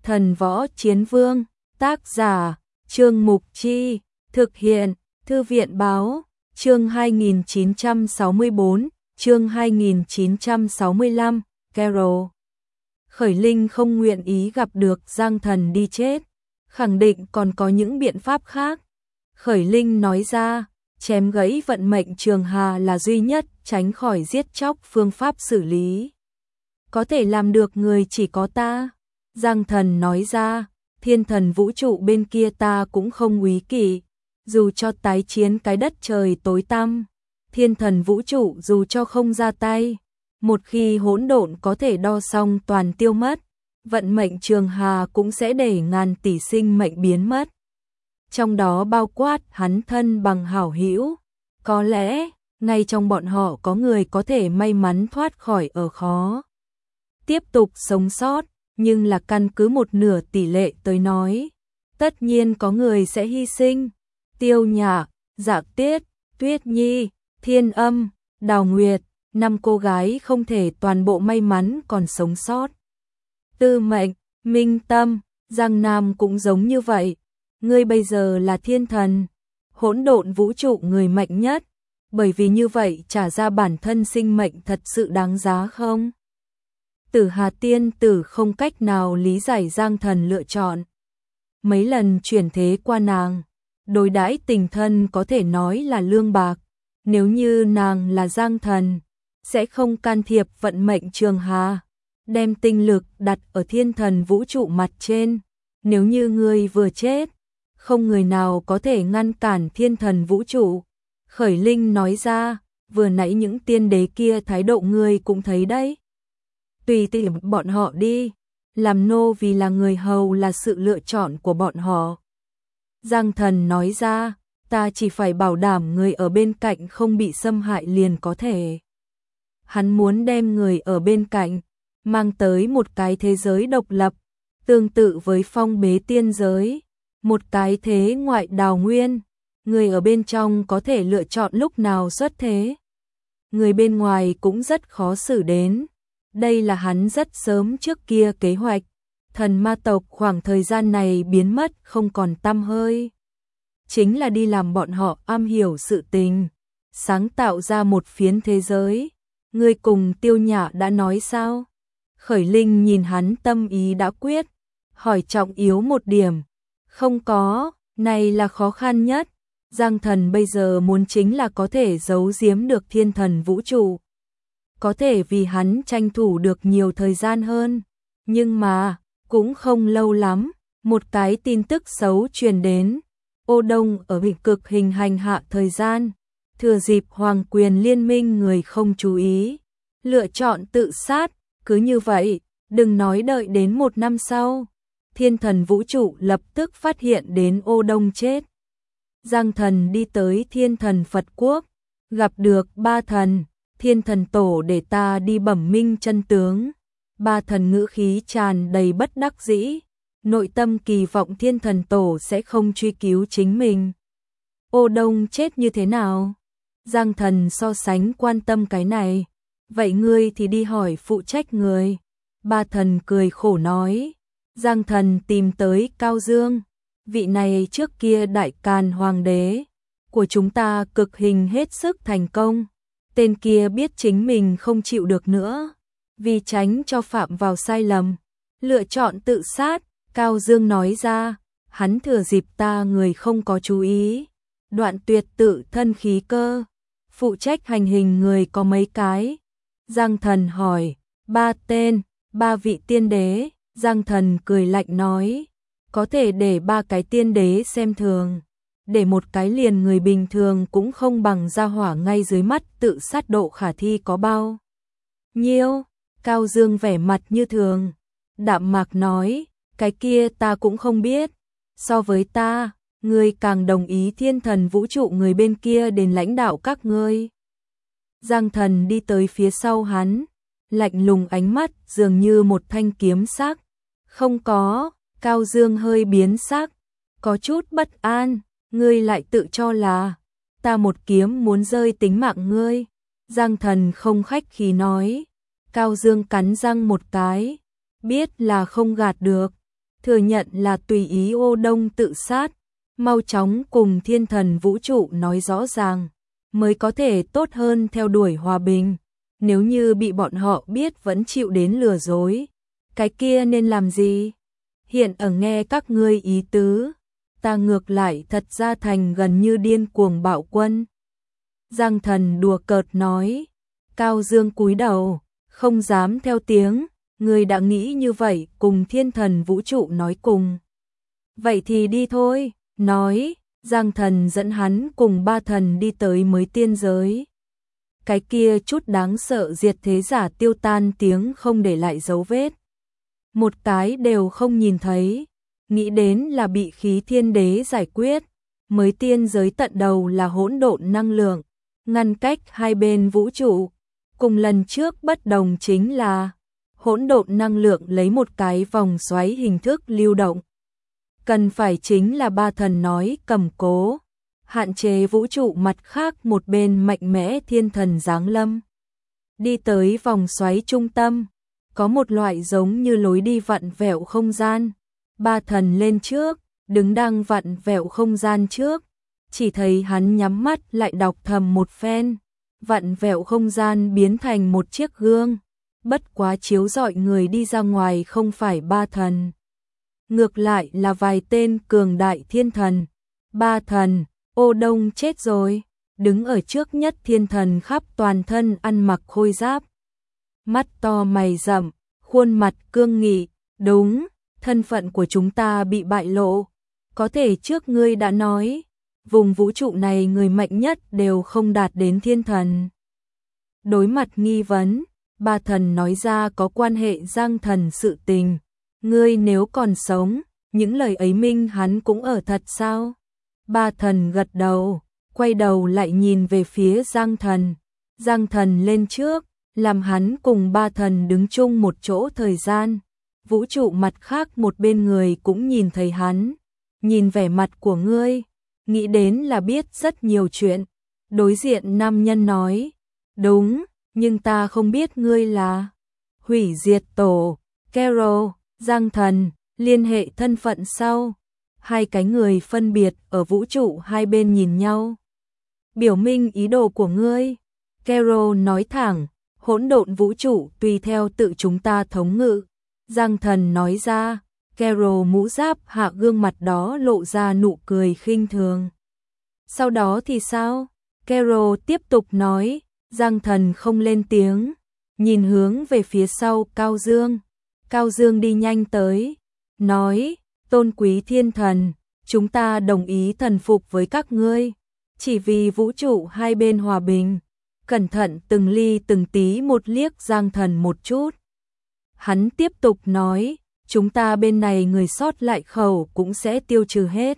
Thần Võ Chiến Vương, tác giả, Trương Mục Chi, thực hiện, Thư viện Báo, chương 2964, chương 2965, Carol. Khởi Linh không nguyện ý gặp được Giang Thần đi chết, khẳng định còn có những biện pháp khác. Khởi Linh nói ra, chém gãy vận mệnh Trường Hà là duy nhất tránh khỏi giết chóc phương pháp xử lý. Có thể làm được người chỉ có ta. Giang Thần nói ra, thiên thần vũ trụ bên kia ta cũng không úy kỵ, dù cho tái chiến cái đất trời tối tăm, thiên thần vũ trụ dù cho không ra tay, một khi hỗn độn có thể đo xong toàn tiêu mất, vận mệnh Trường Hà cũng sẽ để ngàn tỷ sinh mệnh biến mất. Trong đó bao quát hắn thân bằng hảo hữu, có lẽ ngay trong bọn họ có người có thể may mắn thoát khỏi ở khó tiếp tục sống sót, nhưng là căn cứ một nửa tỷ lệ tới nói, tất nhiên có người sẽ hy sinh. Tiêu Nhã, Dạ Tiết, Tuyết Nhi, Thiên Âm, Đào Nguyệt, 5 cô gái không thể toàn bộ may mắn còn sống sót. Tư Mệnh, Minh Tâm, Giang Nam cũng giống như vậy. Ngươi bây giờ là thiên thần, hỗn độn vũ trụ người mạnh nhất, bởi vì như vậy trả ra bản thân sinh mệnh thật sự đáng giá không? Tử Hà tiên tử không cách nào lý giải Giang Thần lựa chọn. Mấy lần chuyển thế qua nàng, đối đãi tình thân có thể nói là lương bạc. Nếu như nàng là Giang Thần, sẽ không can thiệp vận mệnh Trường Hà, đem tinh lực đặt ở thiên thần vũ trụ mặt trên. Nếu như ngươi vừa chết, không người nào có thể ngăn cản thiên thần vũ trụ. Khởi Linh nói ra, vừa nãy những tiên đế kia thái độ ngươi cũng thấy đấy. Tùy tiện bọn họ đi, làm nô vì là người hầu là sự lựa chọn của bọn họ. Giang Thần nói ra, ta chỉ phải bảo đảm người ở bên cạnh không bị xâm hại liền có thể. Hắn muốn đem người ở bên cạnh, mang tới một cái thế giới độc lập, tương tự với phong bế tiên giới, một cái thế ngoại đào nguyên, người ở bên trong có thể lựa chọn lúc nào xuất thế. Người bên ngoài cũng rất khó xử đến. Đây là hắn rất sớm trước kia kế hoạch, thần ma tộc khoảng thời gian này biến mất không còn tăm hơi. Chính là đi làm bọn họ am hiểu sự tình, sáng tạo ra một phiến thế giới. Ngươi cùng Tiêu Nhã đã nói sao? Khởi Linh nhìn hắn tâm ý đã quyết, hỏi trọng yếu một điểm. Không có, này là khó khăn nhất. Giang Thần bây giờ muốn chính là có thể giấu giếm được thiên thần vũ trụ. Có thể vì hắn tranh thủ được nhiều thời gian hơn. Nhưng mà, cũng không lâu lắm, một cái tin tức xấu truyền đến. Ô Đông ở Vịnh Cực hình hành hạ thời gian, thừa dịp Hoàng Quyền Liên minh người không chú ý, lựa chọn tự sát. Cứ như vậy, đừng nói đợi đến 1 năm sau, thiên thần vũ trụ lập tức phát hiện đến Ô Đông chết. Giang Thần đi tới thiên thần Phật Quốc, gặp được 3 thần. Thiên thần tổ để ta đi bẩm minh chân tướng. 3 thần ngữ khí tràn đầy bất đắc dĩ, nội tâm kỳ vọng thiên thần tổ sẽ không truy cứu chính mình. Ô Đông chết như thế nào? Giang Thần so sánh quan tâm cái này. Vậy ngươi thì đi hỏi phụ trách người. 3 thần cười khổ nói. Giang Thần tìm tới Cao Dương. Vị này trước kia đại càn hoàng đế của chúng ta cực hình hết sức thành công. Tên kia biết chính mình không chịu được nữa, vì tránh cho phạm vào sai lầm, lựa chọn tự sát. Cao Dương nói ra, hắn thừa dịp ta người không có chú ý, đoạn tuyệt tự thân khí cơ. Phụ trách hành hình người có mấy cái? Giang Thần hỏi. 3 tên, 3 vị tiên đế. Giang Thần cười lạnh nói, có thể để 3 cái tiên đế xem thường, để một cái liền người bình thường cũng không bằng ra hỏa ngay dưới mắt tự sát độ khả thi có bao nhiêu. Cao Dương vẻ mặt như thường, đạm mạc nói, cái kia ta cũng không biết. So với ta, ngươi càng đồng ý thiên thần vũ trụ người bên kia đến lãnh đạo các ngươi. Giang Thần đi tới phía sau hắn, lạnh lùng ánh mắt dường như một thanh kiếm sắc. Không có. Cao Dương hơi biến sắc, có chút bất an. Ngươi lại tự cho là ta một kiếm muốn rơi tính mạng ngươi. Giang Thần không khách khí nói. Cao Dương cắn răng một cái, biết là không gạt được. thừa nhận là tùy ý Ô Đông tự sát, mau chóng cùng thiên thần vũ trụ nói rõ ràng, mới có thể tốt hơn theo đuổi hòa bình. Nếu như bị bọn họ biết vẫn chịu đến lừa dối, cái kia nên làm gì? Hiện ở nghe các ngươi ý tứ, ta ngược lại thật ra thành gần như điên cuồng bạo quân. Giang Thần đùa cợt nói. Cao Dương cúi đầu, không dám theo tiếng, người đã nghĩ như vậy cùng thiên thần vũ trụ nói cùng. Vậy thì đi thôi, nói, Giang Thần dẫn hắn cùng ba thần đi tới mới tiên giới. Cái kia chút đáng sợ diệt thế giả tiêu tan tiếng không để lại dấu vết. Một cái đều không nhìn thấy, nghĩ đến là bị khí thiên đế giải quyết, mới tiên giới tận đầu là hỗn độn năng lượng, ngăn cách hai bên vũ trụ. Cùng lần trước bất đồng chính là hỗn độn năng lượng lấy một cái vòng xoáy hình thức lưu động. Cần phải chính là ba thần nói cầm cố, hạn chế vũ trụ mặt khác một bên mạnh mẽ thiên thần giáng lâm. Đi tới vòng xoáy trung tâm, có một loại giống như lối đi vặn vẹo không gian. Ba thần lên trước, đứng đang vặn vẹo không gian trước, chỉ thấy hắn nhắm mắt lại đọc thầm một phen. Vặn vẹo không gian biến thành một chiếc gương, bất quá chiếu rọi người đi ra ngoài không phải ba thần. Ngược lại là vài tên cường đại thiên thần. Ba thần, Ô Đông chết rồi, đứng ở trước nhất thiên thần khắp toàn thân ăn mặc khôi giáp. Mắt to mày rậm, khuôn mặt cương nghị, đúng, thân phận của chúng ta bị bại lộ. Có thể trước ngươi đã nói, vùng vũ trụ này người mạnh nhất đều không đạt đến thiên thần. Đối mặt nghi vấn, ba thần nói ra có quan hệ Giang Thần sự tình. Ngươi nếu còn sống, những lời ấy minh hắn cũng ở thật sao? Ba thần gật đầu, quay đầu lại nhìn về phía Giang Thần. Giang Thần lên trước, làm hắn cùng ba thần đứng chung một chỗ thời gian. Vũ trụ mặt khác một bên người cũng nhìn thấy hắn. Nhìn vẻ mặt của ngươi, nghĩ đến là biết rất nhiều chuyện. Đối diện nam nhân nói, đúng, nhưng ta không biết ngươi là Hủy Diệt Tổ, Carol, Giang Thần, liên hệ thân phận sau. Hai cái người phân biệt ở vũ trụ hai bên nhìn nhau. Biểu minh ý đồ của ngươi. Carol nói thẳng, hỗn độn vũ trụ tùy theo tự chúng ta thống ngự. Giang Thần nói ra, Carol mũ giáp hạ gương mặt đó lộ ra nụ cười khinh thường. Sau đó thì sao? Carol tiếp tục nói, Giang Thần không lên tiếng, nhìn hướng về phía sau Cao Dương. Cao Dương đi nhanh tới, nói, tôn quý thiên thần, chúng ta đồng ý thần phục với các ngươi, chỉ vì vũ trụ hai bên hòa bình. Cẩn thận từng ly từng tí một liếc Giang Thần một chút. Hắn tiếp tục nói, chúng ta bên này người sót lại khẩu cũng sẽ tiêu trừ hết.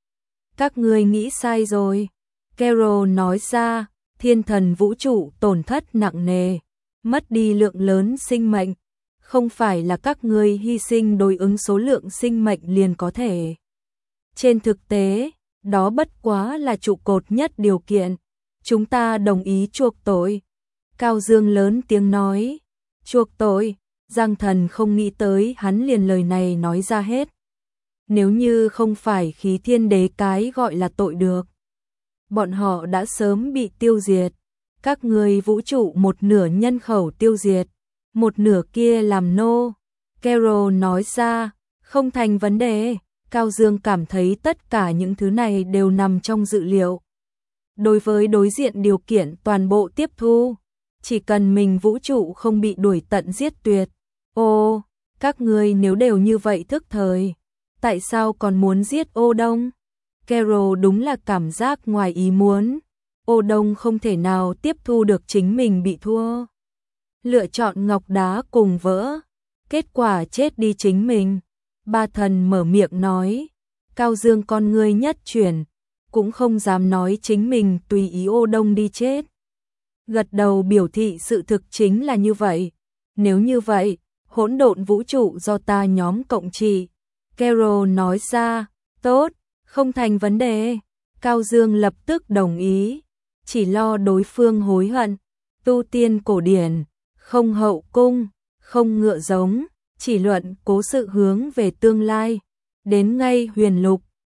Các ngươi nghĩ sai rồi. Carol nói ra, thiên thần vũ trụ tổn thất nặng nề, mất đi lượng lớn sinh mệnh. Không phải là các ngươi hy sinh đối ứng số lượng sinh mệnh liền có thể. Trên thực tế, đó bất quá là trụ cột nhất điều kiện. Chúng ta đồng ý chuộc tội. Cao Dương lớn tiếng nói, chuộc tội. Giang Thần không nghĩ tới hắn liền lời này nói ra hết. Nếu như không phải khí thiên đế cái gọi là tội được, bọn họ đã sớm bị tiêu diệt. Các người vũ trụ một nửa nhân khẩu tiêu diệt, một nửa kia làm nô. Carol nói ra, không thành vấn đề. Cao Dương cảm thấy tất cả những thứ này đều nằm trong dự liệu. Đối với đối diện điều kiện toàn bộ tiếp thu, chỉ cần mình vũ trụ không bị đuổi tận giết tuyệt. Ô, các ngươi nếu đều như vậy thức thời, tại sao còn muốn giết Ô Đông? Carol đúng là cảm giác ngoài ý muốn. Ô Đông không thể nào tiếp thu được chính mình bị thua. Lựa chọn ngọc đá cùng vỡ, kết quả chết đi chính mình. Ba thần mở miệng nói, Cao Dương con ngươi nhất chuyển, cũng không dám nói chính mình tùy ý Ô Đông đi chết. Gật đầu biểu thị sự thực chính là như vậy. Nếu như vậy, hỗn độn vũ trụ do ta nhóm cộng trị. Carol nói ra, tốt, không thành vấn đề. Cao Dương lập tức đồng ý, chỉ lo đối phương hối hận. Tu tiên cổ điển, không hậu cung, không ngựa giống, chỉ luận cố sự hướng về tương lai. Đến ngay huyền lục,